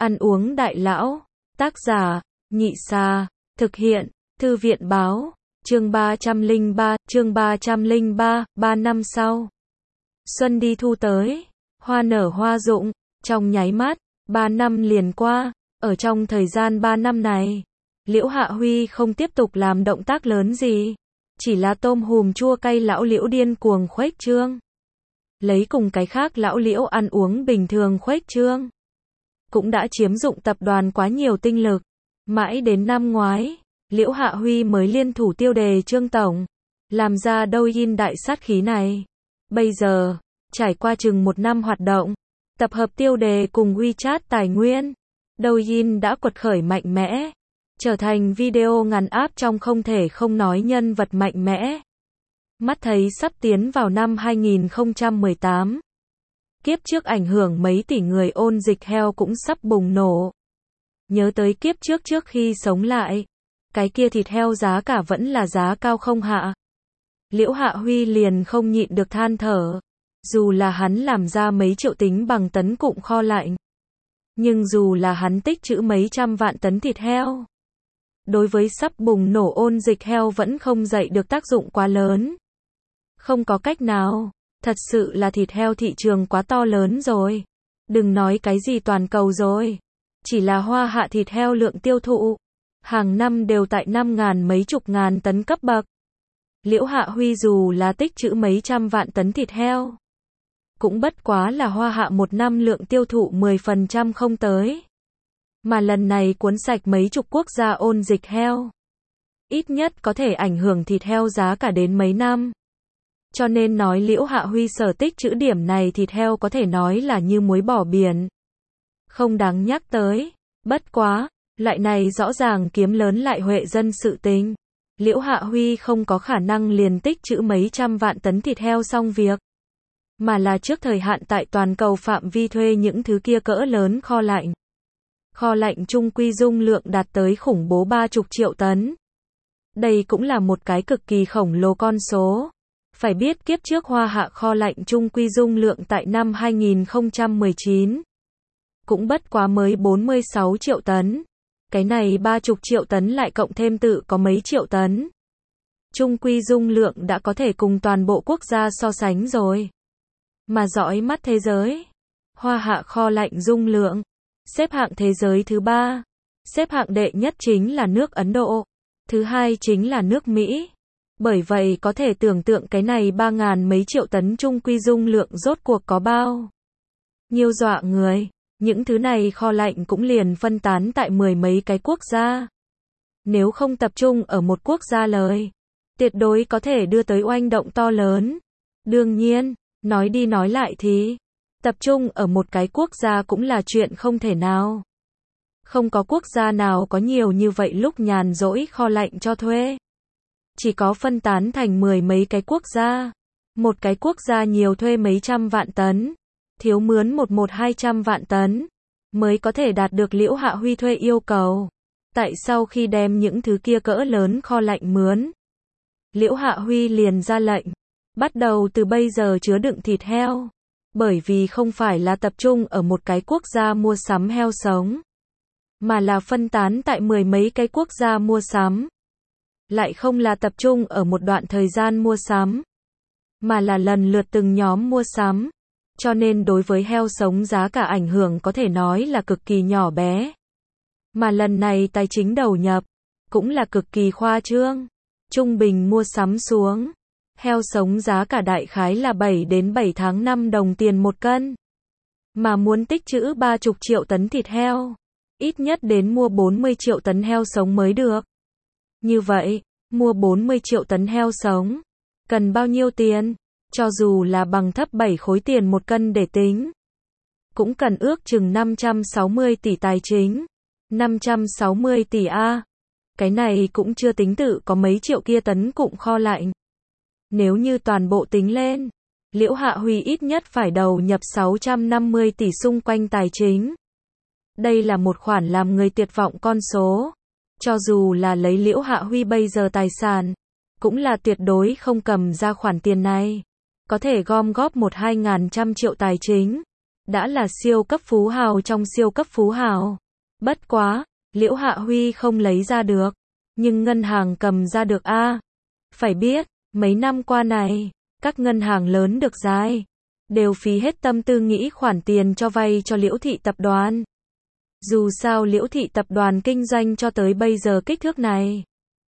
Ăn uống đại lão. Tác giả, Nhị Xa. Thực hiện, Thư viện Báo. Chương 303, 3 năm sau. Xuân đi thu tới, hoa nở hoa rụng, trong nháy mắt, 3 năm liền qua, ở trong thời gian 3 năm này, Liễu Hạ Huy không tiếp tục làm động tác lớn gì, chỉ là tôm hùm chua cay lão Liễu điên cuồng khuếch trương. Lấy cùng cái khác lão Liễu ăn uống bình thường khuếch trương, cũng đã chiếm dụng tập đoàn quá nhiều tinh lực. Mãi đến năm ngoái, Liễu Hạ Huy mới liên thủ tiêu đề Trương Tổng, làm ra Douyin đại sát khí này. Bây giờ, trải qua chừng 1 năm hoạt động, tập hợp tiêu đề cùng WeChat tài nguyên, Douyin đã quật khởi mạnh mẽ, trở thành video ngắn app trong không thể không nói nhân vật mạnh mẽ. Mắt thấy sắp tiến vào năm 2018. Kiếp trước ảnh hưởng mấy tỷ người ôn dịch heo cũng sắp bùng nổ. Nhớ tới kiếp trước khi sống lại, cái kia thịt heo giá cả vẫn là giá cao không hạ. Liễu Hạ Huy liền không nhịn được than thở. Dù là hắn làm ra mấy triệu tính bằng tấn cụm kho lạnh, nhưng dù là hắn tích trữ mấy trăm vạn tấn thịt heo, đối với sắp bùng nổ ôn dịch heo vẫn không dậy được tác dụng quá lớn. Không có cách nào, thật sự là thịt heo thị trường quá to lớn rồi. Đừng nói cái gì toàn cầu rồi, chỉ là Hoa Hạ thịt heo lượng tiêu thụ hàng năm đều tại 5.000 mấy chục ngàn tấn cấp bậc. Liễu Hạ Huy dù là tích trữ mấy trăm vạn tấn thịt heo, cũng bất quá là Hoa Hạ một năm lượng tiêu thụ 10% không tới. Mà lần này cuốn sạch mấy chục quốc gia ôn dịch heo, ít nhất có thể ảnh hưởng thịt heo giá cả đến mấy năm. Cho nên nói Liễu Hạ Huy sở tích trữ điểm này thịt heo có thể nói là như muối bỏ biển, không đáng nhắc tới. Bất quá, loại này rõ ràng kiếm lớn lại huệ dân sự tình, Liễu Hạ Huy không có khả năng liền tích trữ mấy trăm vạn tấn thịt heo xong việc, mà là trước thời hạn tại toàn cầu phạm vi thuê những thứ kia cỡ lớn kho lạnh. Kho lạnh trung quy dung lượng đạt tới khủng bố 30 triệu tấn. Đây cũng là một cái cực kỳ khổng lồ con số. Phải biết kiếp trước Hoa Hạ kho lạnh trung quy dung lượng tại năm 2019 cũng bất quá mới 46 triệu tấn. Cái này 30 triệu tấn lại cộng thêm tự có mấy triệu tấn. Trung quy dung lượng đã có thể cùng toàn bộ quốc gia so sánh rồi. Mà dõi mắt thế giới, Hoa Hạ kho lạnh dung lượng xếp hạng thế giới thứ 3. Xếp hạng đệ nhất chính là nước Ấn Độ, thứ hai chính là nước Mỹ. Bởi vậy có thể tưởng tượng cái này 3.000 mấy triệu tấn trung quy dung lượng rốt cuộc có bao nhiêu dọa người. Những thứ này kho lạnh cũng liền phân tán tại 10 mấy cái quốc gia. Nếu không tập trung ở một quốc gia lời, tuyệt đối có thể đưa tới oanh động to lớn. Đương nhiên, nói đi nói lại thì, tập trung ở một cái quốc gia cũng là chuyện không thể nào. Không có quốc gia nào có nhiều như vậy lúc nhàn rỗi kho lạnh cho thuê. Chỉ có phân tán thành 10 mấy cái quốc gia. Một cái quốc gia nhiều thuê mấy trăm vạn tấn, thiếu mướn 200 vạn tấn, mới có thể đạt được Liễu Hạ Huy thuê yêu cầu. Tại sau khi đem những thứ kia cỡ lớn kho lạnh mướn, Liễu Hạ Huy liền ra lệnh, bắt đầu từ bây giờ chứa đựng thịt heo. Bởi vì không phải là tập trung ở một cái quốc gia mua sắm heo sống, mà là phân tán tại 10 mấy cái quốc gia mua sắm. Lại không là tập trung ở một đoạn thời gian mua sắm, mà là lần lượt từng nhóm mua sắm. Cho nên đối với heo sống giá cả ảnh hưởng có thể nói là cực kỳ nhỏ bé. Mà lần này tài chính đầu nhập cũng là cực kỳ khoa trương. Trung bình mua sắm xuống, heo sống giá cả đại khái là 7 đến 7 tháng 5 đồng tiền một cân. Mà muốn tích trữ 30 triệu tấn thịt heo, ít nhất đến mua 40 triệu tấn heo sống mới được. Như vậy, mua 40 triệu tấn heo sống, cần bao nhiêu tiền? Cho dù là bằng thấp 7 khối tiền một cân để tính, cũng cần ước chừng 560 tỷ tài chính. 560 tỷ A. Cái này cũng chưa tính tự có mấy triệu kia tấn cụm kho lạnh. Nếu như toàn bộ tính lên, Liễu Hạ Huy ít nhất phải đầu nhập 650 tỷ xung quanh tài chính. Đây là một khoản làm người tuyệt vọng con số. Cho dù là lấy Liễu Hạ Huy bây giờ tài sản, cũng là tuyệt đối không cầm ra khoản tiền này. Có thể gom góp 1-2 ngàn trăm triệu tài chính, đã là siêu cấp phú hào trong siêu cấp phú hào. Bất quá, Liễu Hạ Huy không lấy ra được, nhưng ngân hàng cầm ra được a. Phải biết, mấy năm qua này, các ngân hàng lớn được dài, đều phí hết tâm tư nghĩ khoản tiền cho vay cho Liễu Thị Tập đoàn. Dù sao Liễu Thị Tập đoàn kinh doanh cho tới bây giờ kích thước này,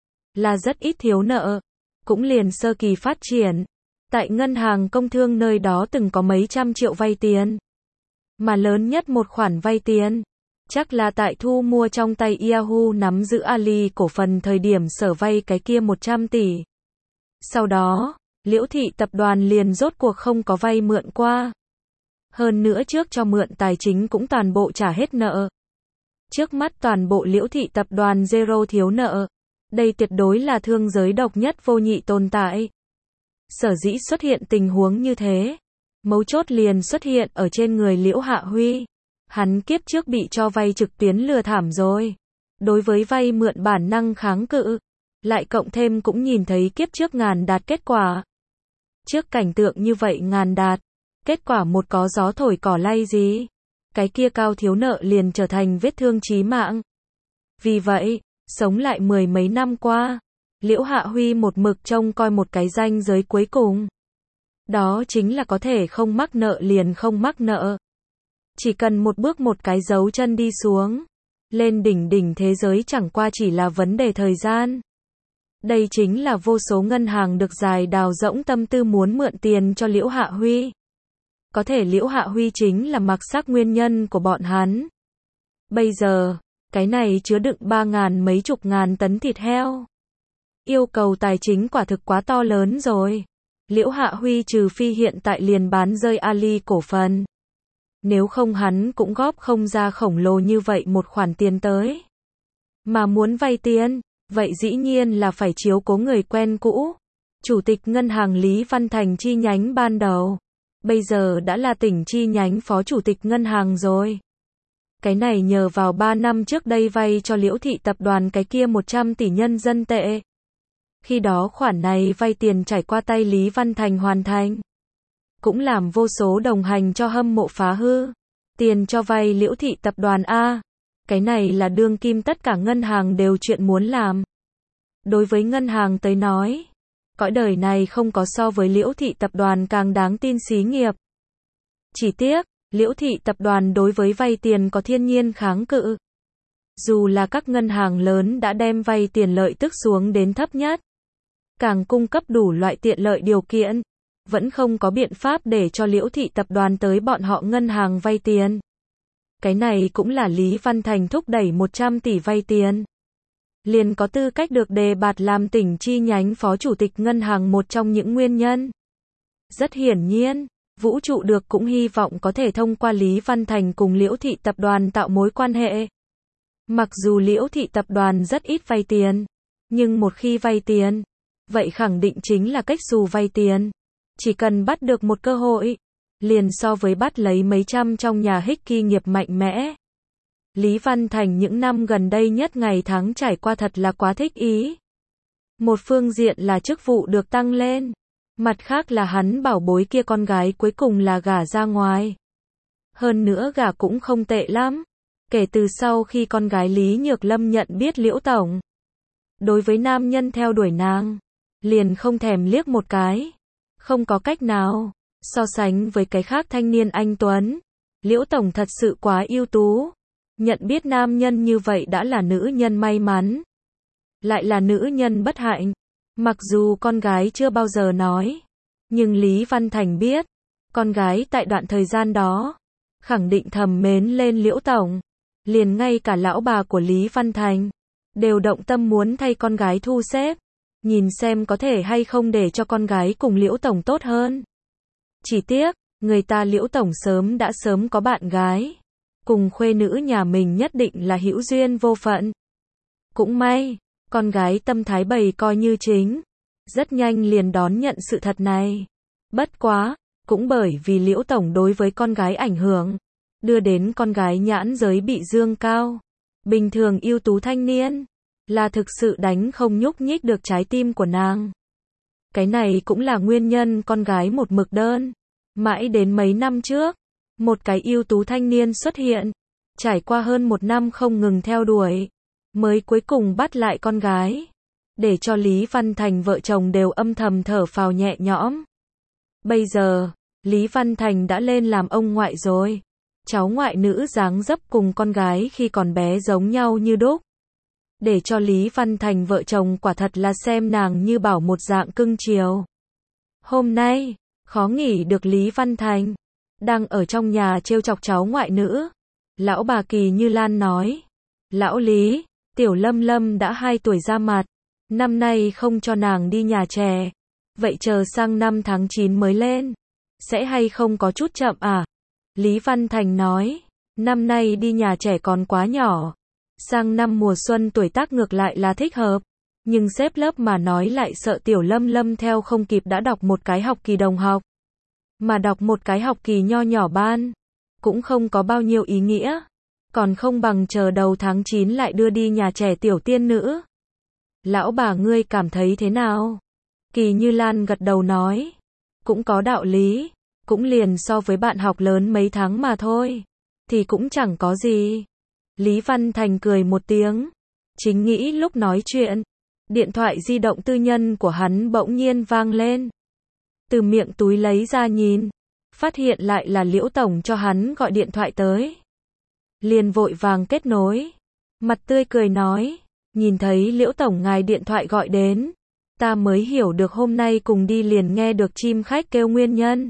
là rất ít thiếu nợ, cũng liền sơ kỳ phát triển. Tại ngân hàng công thương nơi đó từng có mấy trăm triệu vay tiền. Mà lớn nhất một khoản vay tiền, chắc là tại thu mua trong tay Yahoo nắm giữ Ali cổ phần thời điểm sở vay cái kia 100 tỷ. Sau đó, Liễu Thị Tập đoàn liền rốt cuộc không có vay mượn qua. Hơn nữa trước cho mượn tài chính cũng toàn bộ trả hết nợ. Trước mắt toàn bộ Liễu Thị Tập đoàn zero thiếu nợ. Đây tuyệt đối là thương giới độc nhất vô nhị tồn tại. Sở dĩ xuất hiện tình huống như thế, mấu chốt liền xuất hiện ở trên người Liễu Hạ Huy. Hắn kiếp trước bị cho vay trực tuyến lừa thảm rồi. Đối với vay mượn bản năng kháng cự, lại cộng thêm cũng nhìn thấy kiếp trước ngàn đạt kết quả. Trước cảnh tượng như vậy ngàn đạt, kết quả một có gió thổi cỏ lay gì, cái kia cao thiếu nợ liền trở thành vết thương chí mạng. Vì vậy, sống lại mười mấy năm qua, Liễu Hạ Huy một mực trông coi một cái ranh giới cuối cùng. Đó chính là có thể không mắc nợ liền không mắc nợ. Chỉ cần một bước một cái dấu chân đi xuống, lên đỉnh thế giới chẳng qua chỉ là vấn đề thời gian. Đây chính là vô số ngân hàng được dài đào rỗng tâm tư muốn mượn tiền cho Liễu Hạ Huy. Có thể Liễu Hạ Huy chính là mặc xác nguyên nhân của bọn hắn. Bây giờ, cái này chứa đựng 3.000 mấy chục ngàn tấn thịt heo. Yêu cầu tài chính quả thực quá to lớn rồi. Liễu Hạ Huy trừ phi hiện tại liền bán rơi Ali cổ phần. Nếu không hắn cũng góp không ra khổng lồ như vậy một khoản tiền tới. Mà muốn vay tiền, vậy dĩ nhiên là phải chiếu cố người quen cũ. Chủ tịch ngân hàng Lý Văn Thành chi nhánh ban đầu. Bây giờ đã là tỉnh chi nhánh phó chủ tịch ngân hàng rồi. Cái này nhờ vào 3 năm trước đây vay cho Liễu Thị Tập đoàn cái kia 100 tỷ nhân dân tệ. Khi đó khoản này vay tiền trải qua tay Lý Văn Thành hoàn thành. Cũng làm vô số đồng hành cho hâm mộ phá hư. Tiền cho vay Liễu Thị Tập đoàn A. Cái này là đương kim tất cả ngân hàng đều chuyện muốn làm. Đối với ngân hàng tới nói, cõi đời này không có so với Liễu Thị Tập đoàn càng đáng tin xí nghiệp. Chỉ tiếc, Liễu Thị Tập đoàn đối với vay tiền có thiên nhiên kháng cự. Dù là các ngân hàng lớn đã đem vay tiền lợi tức xuống đến thấp nhất, càng cung cấp đủ loại tiện lợi điều kiện, vẫn không có biện pháp để cho Liễu Thị Tập đoàn tới bọn họ ngân hàng vay tiền. Cái này cũng là Lý Văn Thành thúc đẩy 100 tỷ vay tiền. Liền có tư cách được đề bạt làm tỉnh chi nhánh phó chủ tịch ngân hàng một trong những nguyên nhân. Rất hiển nhiên, Vũ trụ được cũng hy vọng có thể thông qua Lý Văn Thành cùng Liễu Thị Tập đoàn tạo mối quan hệ. Mặc dù Liễu Thị Tập đoàn rất ít vay tiền, nhưng một khi vay tiền, vậy khẳng định chính là cách xù vay tiền. Chỉ cần bắt được một cơ hội, liền so với bắt lấy mấy trăm trong nhà hích kỳ nghiệp mạnh mẽ. Lý Văn Thành những năm gần đây nhất ngày tháng trải qua thật là quá thích ý. Một phương diện là chức vụ được tăng lên, mặt khác là hắn bảo bối kia con gái cuối cùng là gả ra ngoài. Hơn nữa gả cũng không tệ lắm. Kể từ sau khi con gái Lý Nhược Lâm nhận biết Liễu Tổng, đối với nam nhân theo đuổi nàng, liền không thèm liếc một cái. Không có cách nào, so sánh với cái khác thanh niên anh tuấn, Liễu Tổng thật sự quá ưu tú. Nhận biết nam nhân như vậy đã là nữ nhân may mắn, lại là nữ nhân bất hạnh. Mặc dù con gái chưa bao giờ nói, nhưng Lý Văn Thành biết, con gái tại đoạn thời gian đó, khẳng định thầm mến lên Liễu Tổng. Liền ngay cả lão bà của Lý Văn Thành, đều động tâm muốn thay con gái thu xếp, nhìn xem có thể hay không để cho con gái cùng Liễu Tổng tốt hơn. Chỉ tiếc, người ta Liễu Tổng đã sớm có bạn gái. Cùng khuê nữ nhà mình nhất định là hữu duyên vô phận. Cũng may, con gái tâm thái bày coi như chính, rất nhanh liền đón nhận sự thật này. Bất quá, cũng bởi vì Liễu Tổng đối với con gái ảnh hưởng, đưa đến con gái nhãn giới bị dương cao. Bình thường ưu tú thanh niên, là thực sự đánh không nhúc nhích được trái tim của nàng. Cái này cũng là nguyên nhân con gái một mực đơn. Mãi đến mấy năm trước, Một cái ưu tú thanh niên xuất hiện, trải qua hơn 1 năm không ngừng theo đuổi, mới cuối cùng bắt lại con gái, để cho Lý Văn Thành vợ chồng đều âm thầm thở phào nhẹ nhõm. Bây giờ, Lý Văn Thành đã lên làm ông ngoại rồi. Cháu ngoại nữ dáng dấp cùng con gái khi còn bé giống nhau như đúc. Để cho Lý Văn Thành vợ chồng quả thật là xem nàng như bảo một dạng cưng chiều. Hôm nay, khó nghỉ được Lý Văn Thành, đang ở trong nhà trêu chọc cháu ngoại nữ. Lão bà Kỳ Như Lan nói, lão Lý, tiểu Lâm Lâm đã 2 tuổi ra mặt, năm nay không cho nàng đi nhà trẻ, vậy chờ sang năm tháng 9 mới lên, sẽ hay không có chút chậm à? Lý Văn Thành nói, năm nay đi nhà trẻ còn quá nhỏ, sang năm mùa xuân tuổi tác ngược lại là thích hợp, nhưng xếp lớp mà nói lại sợ tiểu Lâm Lâm theo không kịp đã đọc một cái học kỳ đồng học, mà đọc một cái học kỳ nho nhỏ ban, cũng không có bao nhiêu ý nghĩa, còn không bằng chờ đầu tháng 9 lại đưa đi nhà trẻ tiểu tiên nữ. Lão bà ngươi cảm thấy thế nào? Kỳ Như Lan gật đầu nói, cũng có đạo lý, cũng liền so với bạn học lớn mấy tháng mà thôi, thì cũng chẳng có gì. Lý Văn Thành cười một tiếng, chính nghĩ lúc nói chuyện, điện thoại di động tư nhân của hắn bỗng nhiên vang lên. Từ miệng túi lấy ra nhìn, phát hiện lại là Liễu Tổng cho hắn gọi điện thoại tới. Liền vội vàng kết nối, mặt tươi cười nói, nhìn thấy Liễu Tổng ngài điện thoại gọi đến, ta mới hiểu được hôm nay cùng đi liền nghe được chim khách kêu nguyên nhân.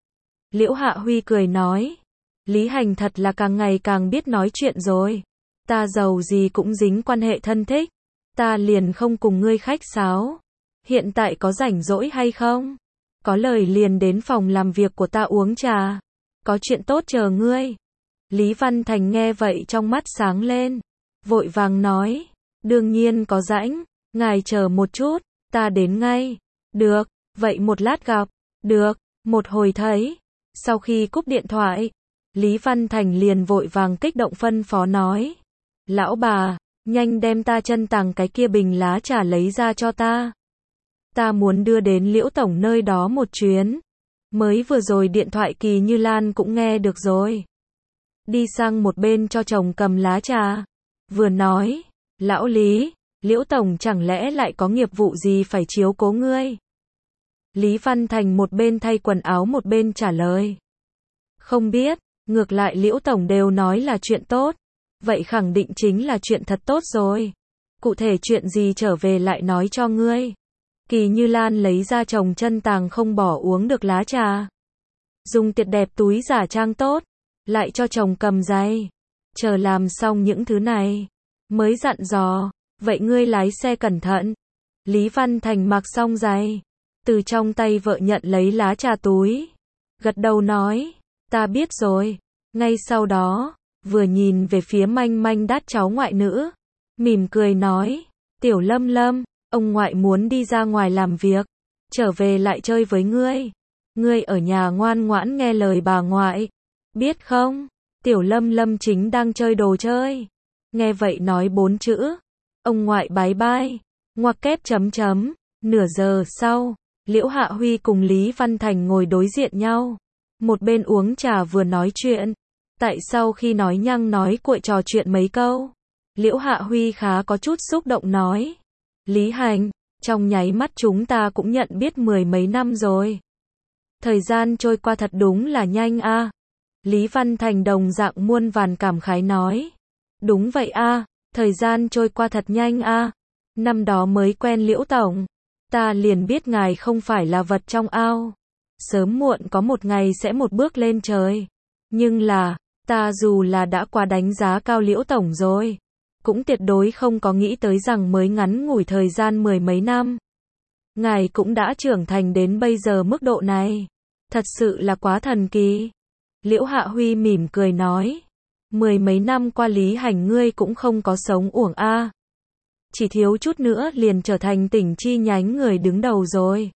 Liễu Hạ Huy cười nói, Lý Hành thật là càng ngày càng biết nói chuyện rồi, ta giàu gì cũng dính quan hệ thân thích, ta liền không cùng ngươi khách sáo, hiện tại có rảnh rỗi hay không? Có lời liền đến phòng làm việc của ta uống trà, có chuyện tốt chờ ngươi. Lý Văn Thành nghe vậy trong mắt sáng lên, vội vàng nói, đương nhiên có rảnh, ngài chờ một chút, ta đến ngay. Được, vậy một lát gặp. Được, một hồi thấy. Sau khi cúp điện thoại, Lý Văn Thành liền vội vàng kích động phân phó nói, lão bà, nhanh đem ta chân tàng cái kia bình lá trà lấy ra cho ta. Ta muốn đưa đến Liễu Tổng nơi đó một chuyến. Mới vừa rồi điện thoại Kỳ Như Lan cũng nghe được rồi. Đi sang một bên cho chồng cầm lá trà. Vừa nói, lão Lý, Liễu Tổng chẳng lẽ lại có nghiệp vụ gì phải chiếu cố ngươi? Lý Văn Thành một bên thay quần áo một bên trả lời. Không biết, ngược lại Liễu Tổng đều nói là chuyện tốt. Vậy khẳng định chính là chuyện thật tốt rồi. Cụ thể chuyện gì trở về lại nói cho ngươi. Kỳ Như Lan lấy ra chồng chân tàng không bỏ uống được lá trà. Dùng tuyệt đẹp túi giả trang tốt, lại cho chồng cầm giày. Chờ làm xong những thứ này, mới dặn dò, vậy ngươi lái xe cẩn thận. Lý Văn Thành mặc xong giày, từ trong tay vợ nhận lấy lá trà túi. Gật đầu nói, ta biết rồi. Ngay sau đó, vừa nhìn về phía manh manh đát cháu ngoại nữ, mỉm cười nói, tiểu Lâm Lâm, ông ngoại muốn đi ra ngoài làm việc, trở về lại chơi với ngươi. Ngươi ở nhà ngoan ngoãn nghe lời bà ngoại, biết không? Tiểu Lâm Lâm chính đang chơi đồ chơi. Nghe vậy nói 4 chữ, ông ngoại bái bai, ngoặc kép chấm chấm. Nửa giờ sau, Liễu Hạ Huy cùng Lý Văn Thành ngồi đối diện nhau, một bên uống trà vừa nói chuyện. Tại sau khi nói nhăng nói cuội trò chuyện mấy câu, Liễu Hạ Huy khá có chút xúc động nói, Lý Hành, trong nháy mắt chúng ta cũng nhận biết 10 mấy năm rồi. Thời gian trôi qua thật đúng là nhanh a. Lý Văn Thành đồng dạng muôn vàn cảm khái nói, đúng vậy a, thời gian trôi qua thật nhanh a. Năm đó mới quen Liễu Tổng, ta liền biết ngài không phải là vật trong ao, sớm muộn có một ngày sẽ một bước lên trời. Nhưng là, ta dù là đã quá đánh giá cao Liễu Tổng rồi, cũng tuyệt đối không có nghĩ tới rằng mới ngắn ngủi thời gian 10 mấy năm, ngài cũng đã trưởng thành đến bây giờ mức độ này. Thật sự là quá thần kỳ. Liễu Hạ Huy mỉm cười nói, 10 mấy năm qua Lý Hành ngươi cũng không có sống uổng a. Chỉ thiếu chút nữa liền trở thành tỉnh chi nhánh người đứng đầu rồi.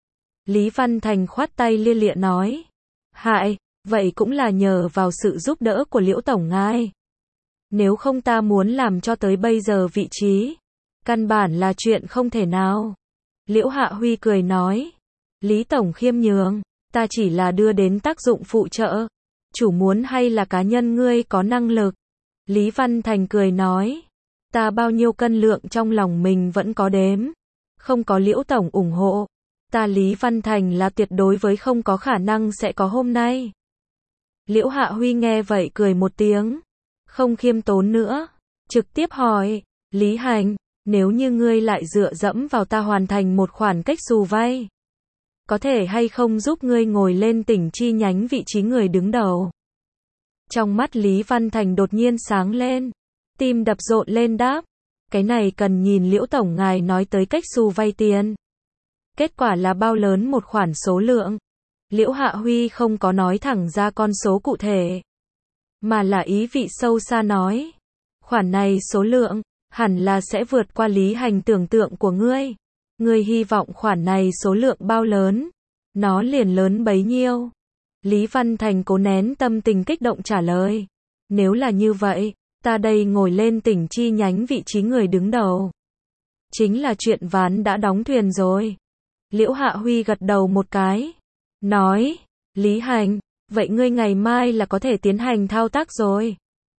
Lý Văn Thành khoát tay lia lịa nói, hại, vậy cũng là nhờ vào sự giúp đỡ của Liễu Tổng ngài. Nếu không ta muốn làm cho tới bây giờ vị trí, căn bản là chuyện không thể nào. Liễu Hạ Huy cười nói, Lý Tổng khiêm nhường, ta chỉ là đưa đến tác dụng phụ trợ. chủ muốn hay là cá nhân ngươi có năng lực? Lý Văn Thành cười nói, ta bao nhiêu cân lượng trong lòng mình vẫn có đếm. Không có Liễu Tổng ủng hộ, ta Lý Văn Thành là tuyệt đối với không có khả năng sẽ có hôm nay. Liễu Hạ Huy nghe vậy cười một tiếng, không khiêm tốn nữa, trực tiếp hỏi, Lý Hành, nếu như ngươi lại dựa dẫm vào ta hoàn thành một khoản cách xù vay, có thể hay không giúp ngươi ngồi lên tỉnh chi nhánh vị trí người đứng đầu? Trong mắt Lý Văn Thành đột nhiên sáng lên, tim đập rộn lên đáp, cái này cần nhìn Liễu Tổng ngài nói tới cách xù vay tiền. Kết quả là bao lớn một khoản số lượng? Liễu Hạ Huy không có nói thẳng ra con số cụ thể, mà là ý vị sâu xa nói, khoản này số lượng, hẳn là sẽ vượt qua Lý Hành tưởng tượng của ngươi. Ngươi hy vọng khoản này số lượng bao lớn, nó liền lớn bấy nhiêu. Lý Văn Thành cố nén tâm tình kích động trả lời, nếu là như vậy, ta đây ngồi lên tỉnh chi nhánh vị trí người đứng đầu, chính là chuyện ván đã đóng thuyền rồi. Liễu Hạ Huy gật đầu một cái, nói, Lý Hành, vậy ngươi ngày mai là có thể tiến hành thao tác rồi.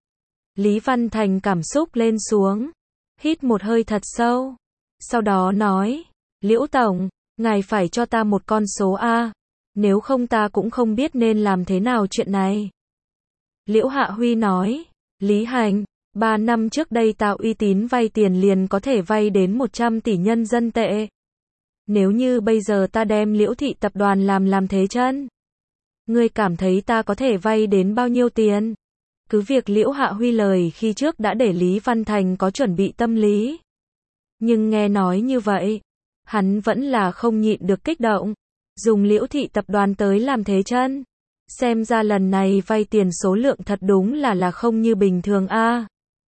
Lý Văn Thành cảm xúc lên xuống, hít một hơi thật sâu, sau đó nói, Liễu Tổng, ngài phải cho ta một con số A, nếu không ta cũng không biết nên làm thế nào chuyện này. Liễu Hạ Huy nói, Lý Hành, 3 năm trước đây tạo uy tín vay tiền liền có thể vay đến 100 tỷ nhân dân tệ. Nếu như bây giờ ta đem Liễu Thị Tập đoàn làm thế chân, ngươi cảm thấy ta có thể vay đến bao nhiêu tiền? Cứ việc Liễu Hạ Huy lời khi trước đã để Lý Văn Thành có chuẩn bị tâm lý, nhưng nghe nói như vậy, hắn vẫn là không nhịn được kích động, dùng Liễu Thị Tập đoàn tới làm thế chân. Xem ra lần này vay tiền số lượng thật đúng là không như bình thường a.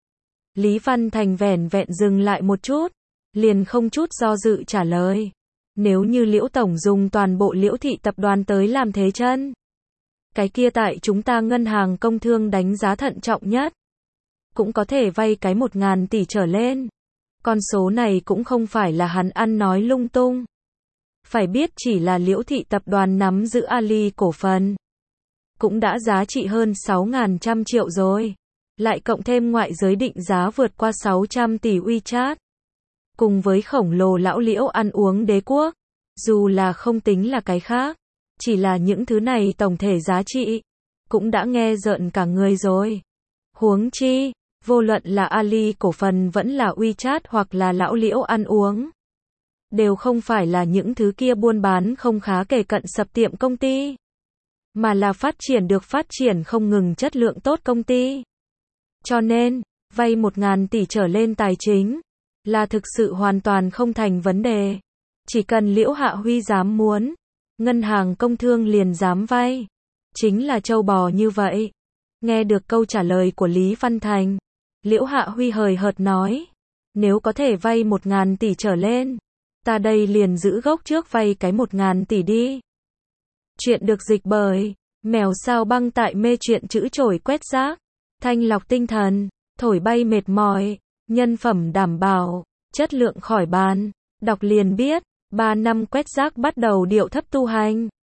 Lý Văn Thành vẻn vẹn dừng lại một chút, liền không chút do dự trả lời, nếu như Liễu Tổng dùng toàn bộ Liễu Thị Tập đoàn tới làm thế chân, cái kia tại chúng ta ngân hàng công thương đánh giá thận trọng nhất, cũng có thể vay cái 1.000 tỷ trở lên. Con số này cũng không phải là hắn ăn nói lung tung. Phải biết chỉ là Liễu Thị Tập đoàn nắm giữ Ali cổ phần, cũng đã giá trị hơn 6.100 triệu rồi. Lại cộng thêm ngoại giới định giá vượt qua 600 tỷ WeChat. Cùng với khổng lồ lão Liễu ăn uống đế quốc. Dù là không tính là cái khác, chỉ là những thứ này tổng thể giá trị, cũng đã nghe rợn cả người rồi. Huống chi, vô luận là Ali cổ phần vẫn là WeChat hoặc là lão Liễu ăn uống, đều không phải là những thứ kia buôn bán không khá kể cận sập tiệm công ty, mà là phát triển không ngừng chất lượng tốt công ty. Cho nên, vay 1.000 tỷ trở lên tài chính, là thực sự hoàn toàn không thành vấn đề. Chỉ cần Liễu Hạ Huy dám muốn, ngân hàng công thương liền dám vay. Chính là trâu bò như vậy. Nghe được câu trả lời của Lý Văn Thành, Liễu Hạ Huy hời hợt nói, nếu có thể vay 1.000 tỷ trở lên, ta đây liền giữ gốc trước vay cái 1.000 tỷ đi. Chuyện được dịch bởi Mèo Sao Băng tại mê truyện chữ chổi quét rác, thanh lọc tinh thần, thổi bay mệt mỏi, nhân phẩm đảm bảo, chất lượng khỏi bàn. Đọc liền biết, 3 năm quét rác bắt đầu điệu thấp tu hành.